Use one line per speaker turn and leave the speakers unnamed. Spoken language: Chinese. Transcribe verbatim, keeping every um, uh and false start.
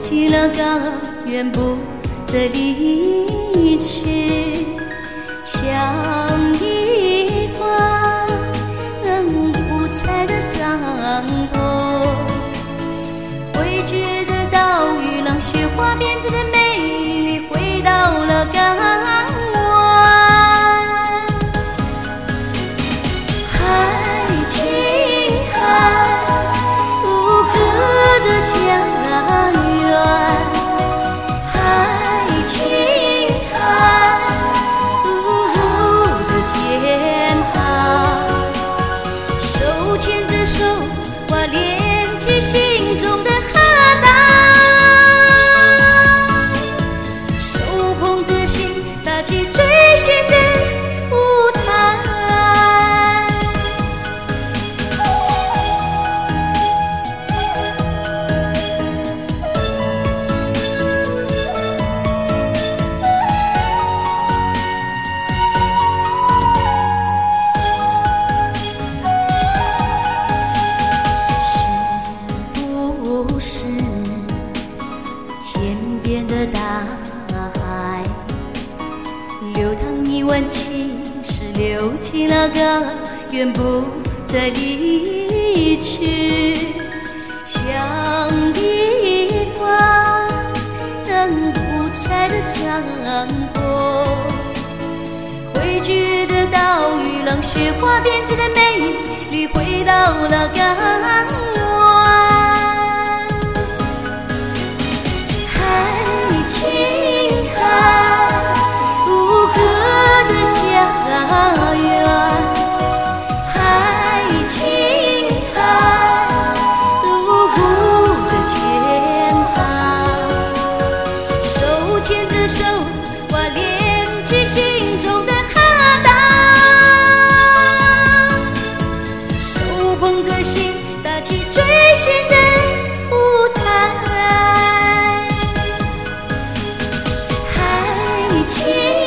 起了高原，不再离去，像一方不拆的帐篷，会觉得岛屿让雪花编织的美丽回到了港湾。海青海，无歌的家园，海青海，无路的天堂，手牵着手，我连起心中的河道，手捧着心，搭起追寻的舞台。是千遍的大海，流淌一万情事，流起了高原，不再离去，像一方不拆的帐篷，会觉得岛屿让雪花编织的美丽回到了港湾。青海，无歌的家园，海青海，无故的天堂，手牵着手，我连起心中的河道，手捧着心，搭起追寻的舞台。情